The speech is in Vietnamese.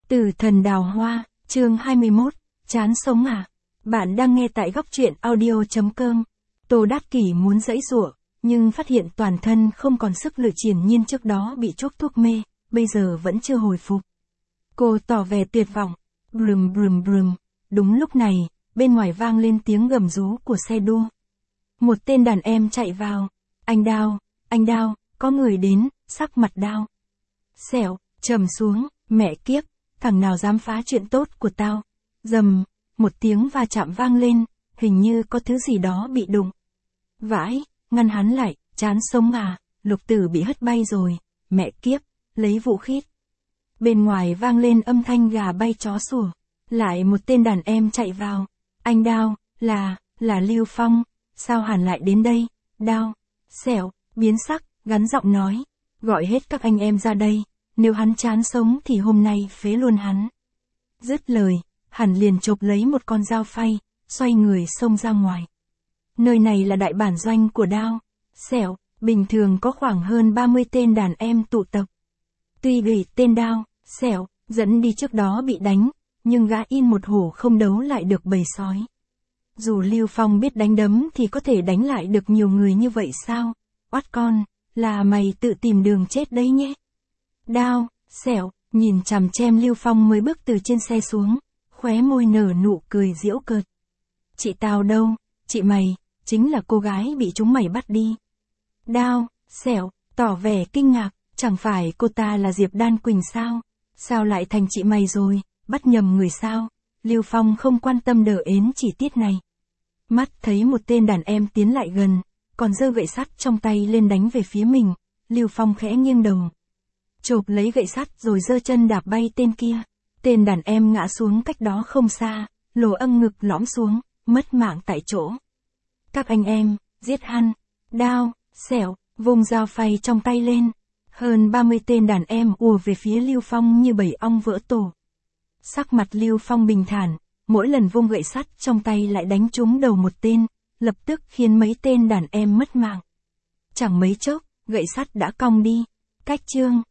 Tử thần đào hoa, chương 21, chán sống à? Bạn đang nghe tại góc truyện audio.com. Tô Đát Kỷ muốn giãy giụa, nhưng phát hiện toàn thân không còn sức lực, triển nhiên trước đó bị chuốc thuốc mê, bây giờ vẫn chưa hồi phục. Cô tỏ vẻ tuyệt vọng. Brum brum brum. Đúng lúc này, bên ngoài vang lên tiếng gầm rú của xe đua. Một tên đàn em chạy vào. Anh Đao, có người đến, sắc mặt Đao xẻo, trầm xuống, mẹ kiếp, thằng nào dám phá chuyện tốt của tao. Rầm, một tiếng va chạm vang lên, hình như có thứ gì đó bị đụng. Vãi, ngăn hắn lại, chán sống à, Lục Tử bị hất bay rồi, mẹ kiếp, lấy vũ khí. Bên ngoài vang lên âm thanh gà bay chó sủa, lại một tên đàn em chạy vào. Anh Đao, là Lưu Phong, sao hắn lại đến đây? Đao xẻo, biến sắc, gắn giọng nói, gọi hết các anh em ra đây, nếu hắn chán sống thì hôm nay phế luôn hắn. Dứt lời, hắn liền chộp lấy một con dao phay, xoay người xông ra ngoài. Nơi này là đại bản doanh của Đao xẻo, bình thường có khoảng hơn 30 tên đàn em tụ tập. Tuy bị tên Đao xẻo dẫn đi trước đó bị đánh, nhưng gã in một hổ không đấu lại được bầy sói. Dù Lưu Phong biết đánh đấm thì có thể đánh lại được nhiều người như vậy sao? Oát con, là mày tự tìm đường chết đấy nhé. Đao xẻo nhìn chằm chằm Lưu Phong mới bước từ trên xe xuống, khóe môi nở nụ cười giễu cợt. Chị tao đâu? Chị mày, chính là cô gái bị chúng mày bắt đi. Đao xẻo tỏ vẻ kinh ngạc, chẳng phải cô ta là Diệp Đan Quỳnh sao? Sao lại thành chị mày rồi, bắt nhầm người sao? Lưu Phong không quan tâm đờ ến chi tiết này. Mắt thấy một tên đàn em tiến lại gần, còn giơ gậy sắt trong tay lên đánh về phía mình, Lưu Phong khẽ nghiêng đầu, chộp lấy gậy sắt rồi giơ chân đạp bay tên kia. Tên đàn em ngã xuống cách đó không xa, lỗ âm ngực lõm xuống, mất mạng tại chỗ. Các anh em, giết hắn. Đao xẻo vung dao phay trong tay lên. Hơn 30 tên đàn em ùa về phía Lưu Phong như bầy ong vỡ tổ. Sắc mặt Lưu Phong bình thản, mỗi lần vung gậy sắt trong tay lại đánh trúng đầu một tên, lập tức khiến mấy tên đàn em mất mạng. Chẳng mấy chốc, gậy sắt đã cong đi. Cách chương